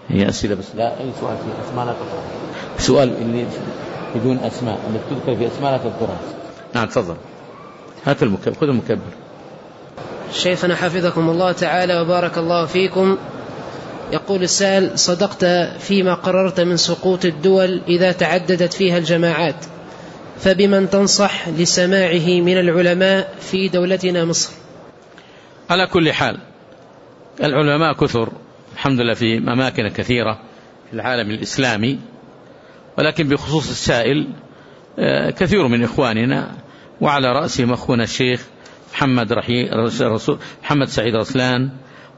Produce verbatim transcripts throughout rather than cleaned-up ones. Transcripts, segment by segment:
هي أسئلة بس لا أي سؤال في أسماء لا تذكرها. سؤال اللي بدون أسماء اللي تذكر في أسماء لا تذكرها. نعم تفضل. هات المكبر، خذ المكبر. شيخنا حفظكم الله تعالى وبارك الله فيكم، يقول السائل: صدقت فيما قررت من سقوط الدول إذا تعددت فيها الجماعات، فبمن تنصح لسماعه من العلماء في دولتنا مصر؟ على كل حال العلماء كثر الحمد لله في أماكن كثيرة في العالم الإسلامي، ولكن بخصوص السائل كثير من إخواننا وعلى رأسهم أخونا الشيخ محمد, محمد سعيد رسلان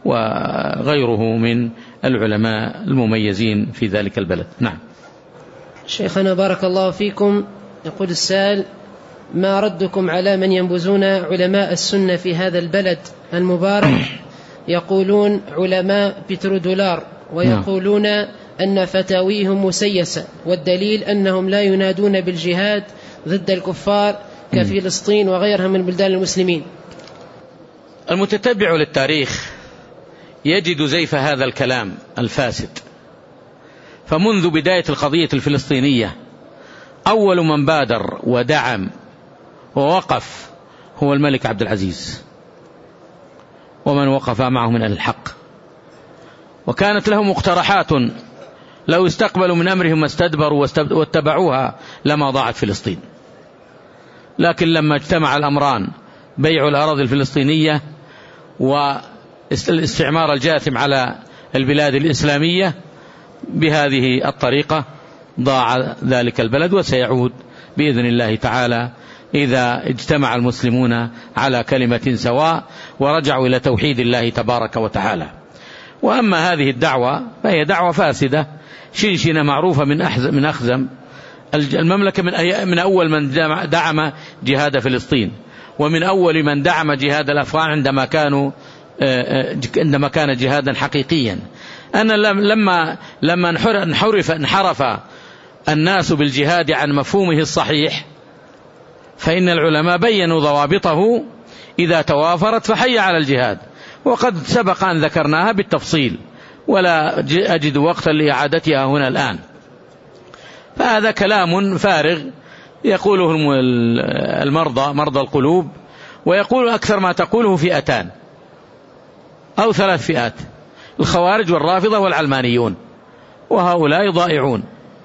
وغيره من العلماء المميزين في ذلك البلد. نعم. شيخنا بارك الله فيكم، يقول السائل: ما ردكم على من ينبذون علماء السنة في هذا البلد المبارك؟ يقولون علماء بترودولار، ويقولون أن فتاويهم مسيسة، والدليل أنهم لا ينادون بالجهاد ضد الكفار كفلسطين وغيرها من بلدان المسلمين. المتتبع للتاريخ يجد زيف هذا الكلام الفاسد. فمنذ بداية القضية الفلسطينية أول من بادر ودعم ووقف هو الملك عبد العزيز ومن وقف معه من أهل الحق، وكانت لهم مقترحات لو استقبلوا من أمرهم ما استدبروا واتبعوها لما ضاعت فلسطين. لكن لما اجتمع الأمران، بيع الأراضي الفلسطينية والاستعمار الجاثم على البلاد الإسلامية، بهذه الطريقة ضاع ذلك البلد، وسيعود بإذن الله تعالى إذا اجتمع المسلمون على كلمة سواء ورجعوا إلى توحيد الله تبارك وتعالى. وأما هذه الدعوة فهي دعوة فاسدة شنشنة معروفة من أحزم من أخزم المملكة، من, من أول من دعم جهاد فلسطين، ومن أول من دعم جهاد الأفغان عندما كانوا عندما كان جهادا حقيقيا. أنا لما لما انحرف انحرف الناس بالجهاد عن مفهومه الصحيح، فإن العلماء بينوا ضوابطه إذا توافرت فحي على الجهاد، وقد سبق أن ذكرناها بالتفصيل ولا أجد وقتا لإعادتها هنا الآن. فهذا كلام فارغ يقوله المرضى مرضى القلوب، ويقول أكثر ما تقوله فئتان أو ثلاث فئات: الخوارج والرافضة والعلمانيون، وهؤلاء ضائعون.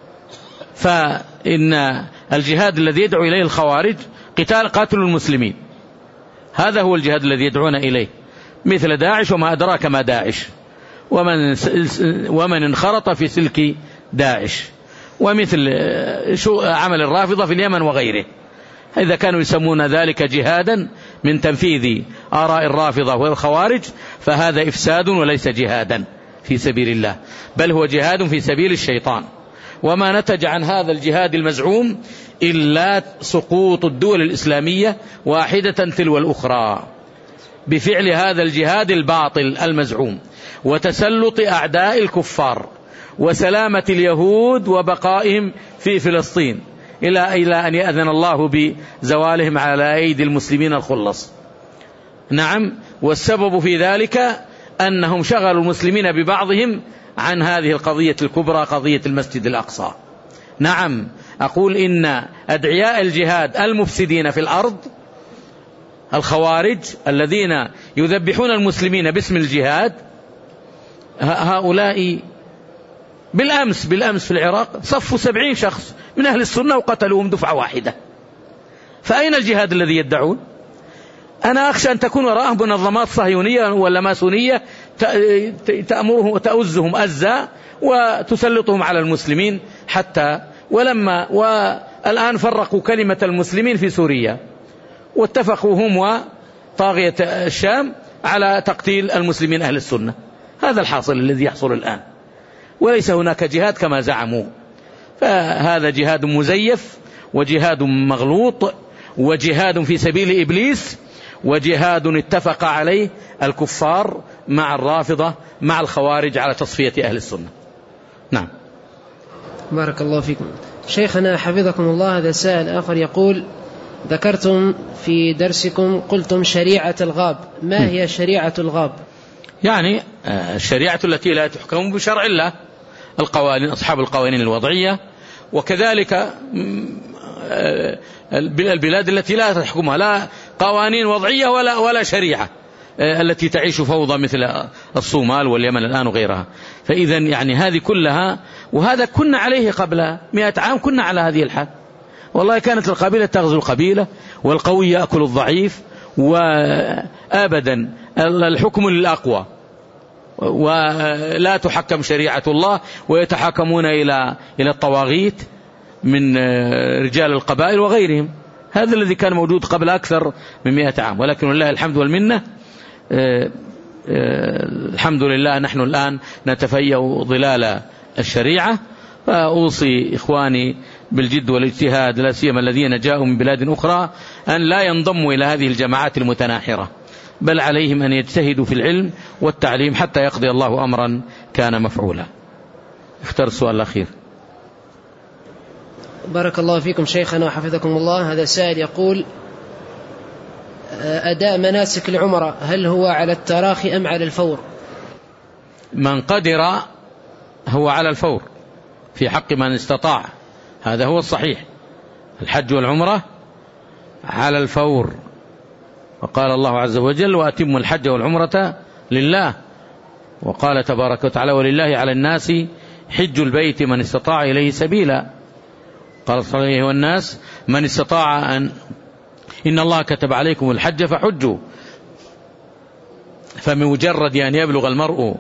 فإن الجهاد الذي يدعو إليه الخوارج قتال قاتل المسلمين، هذا هو الجهاد الذي يدعون إليه، مثل داعش وما أدراك ما داعش، ومن ومن انخرط في سلك داعش، ومثل شو عمل الرافضة في اليمن وغيره. إذا كانوا يسمون ذلك جهادا من تنفيذ آراء الرافضة والخوارج فهذا إفساد وليس جهادا في سبيل الله، بل هو جهاد في سبيل الشيطان. وما نتج عن هذا الجهاد المزعوم إلا سقوط الدول الإسلامية واحدة تلو الأخرى بفعل هذا الجهاد الباطل المزعوم، وتسلط أعداء الكفار، وسلامة اليهود وبقائهم في فلسطين إلى إلى أن يأذن الله بزوالهم على أيدي المسلمين الخلص. نعم، والسبب في ذلك أنهم شغلوا المسلمين ببعضهم عن هذه القضية الكبرى، قضية المسجد الأقصى. نعم، أقول إن أدعياء الجهاد المفسدين في الأرض الخوارج الذين يذبحون المسلمين باسم الجهاد، هؤلاء بالأمس بالأمس في العراق صفوا سبعين شخص من أهل السنة وقتلوهم دفعة واحدة. فأين الجهاد الذي يدعون؟ أنا أخشى أن تكون وراءهم منظمات صهيونية ولا ماسونية تأمرهم وتأزهم أزا وتسلطهم على المسلمين، حتى ولما والآن فرقوا كلمة المسلمين في سوريا، واتفقوا هم وطاغية الشام على تقتيل المسلمين أهل السنة. هذا الحاصل الذي يحصل الآن، وليس هناك جهاد كما زعموا. فهذا جهاد مزيف، وجهاد مغلوط، وجهاد في سبيل إبليس، وجهاد اتفق عليه الكفار مع الرافضة مع الخوارج على تصفية أهل السنة. نعم. بارك الله فيكم. شيخنا حفظكم الله، هذا سائل آخر يقول: ذكرتم في درسكم قلتم شريعة الغاب، ما هي شريعة الغاب؟ يعني الشريعة التي لا تحكم بشرع الله، القوانين أصحاب القوانين الوضعية، وكذلك البلاد التي لا تحكمها لا قوانين وضعية ولا ولا شريعة، التي تعيش فوضى مثل الصومال واليمن الآن وغيرها. فإذا يعني هذه كلها، وهذا كنا عليه قبل مئة عام، كنا على هذه الحال. والله كانت القبيلة تغزو القبيلة، والقوي يأكل الضعيف، وأبدا الحكم للأقوى، ولا تحكم شريعة الله، ويتحاكمون إلى إلى الطواغيت من رجال القبائل وغيرهم. هذا الذي كان موجود قبل أكثر من مئة عام. ولكن لله الحمد والمنة، الحمد لله نحن الآن نتفيأ ظلال الشريعة. فأوصي إخواني بالجد والاجتهاد، لا سيما الذين جاءوا من بلاد أخرى، أن لا ينضموا إلى هذه الجماعات المتناحرة، بل عليهم أن يجتهدوا في العلم والتعليم حتى يقضي الله أمرا كان مفعولا. اختر السؤال الأخير. بارك الله فيكم شيخنا وحفظكم الله. هذا سائل يقول: أداء مناسك العمرة هل هو على التراخي أم على الفور؟ من قدر هو على الفور في حق من استطاع، هذا هو الصحيح. الحج والعمرة على الفور، وقال الله عز وجل: وأتموا الحج والعمرة لله. وقال تبارك وتعالى: ولله على الناس حج البيت من استطاع إليه سبيلا. قال صلى الله عليه وسلم: والناس من استطاع أن إن الله كتب عليكم الحج فحجوا. فمجرد أن يبلغ المرء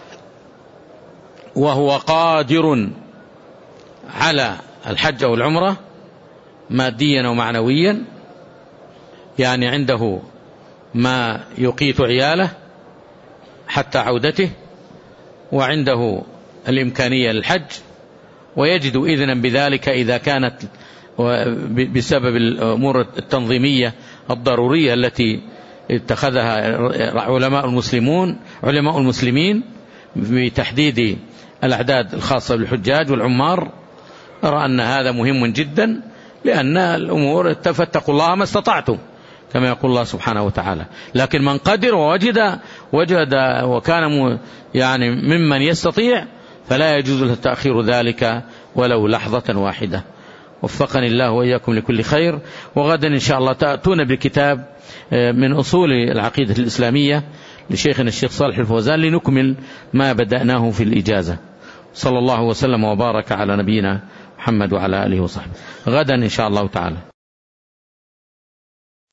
وهو قادر على الحج أو العمرة ماديا ومعنويا، يعني عنده ما يقيت عياله حتى عودته، وعنده الإمكانية للحج، ويجد إذنا بذلك إذا كانت بسبب الأمور التنظيمية الضرورية التي اتخذها علماء المسلمون علماء المسلمين بتحديد الأعداد الخاصة بالحجاج والعمار. أرى أن هذا مهم جدا، لأن الأمور فاتقوا الله ما استطعتم كما يقول الله سبحانه وتعالى. لكن من قدر ووجد وجد وكان يعني ممن يستطيع فلا يجوز له تأخير ذلك ولو لحظة واحدة. وفقني الله وإياكم لكل خير. وغدا إن شاء الله تأتون بكتاب من أصول العقيدة الإسلامية لشيخنا الشيخ صالح الفوزان لنكمل ما بدأناه في الإجازة. صلى الله وسلم وبارك على نبينا محمد وعلى آله وصحبه. غدا إن شاء الله تعالى.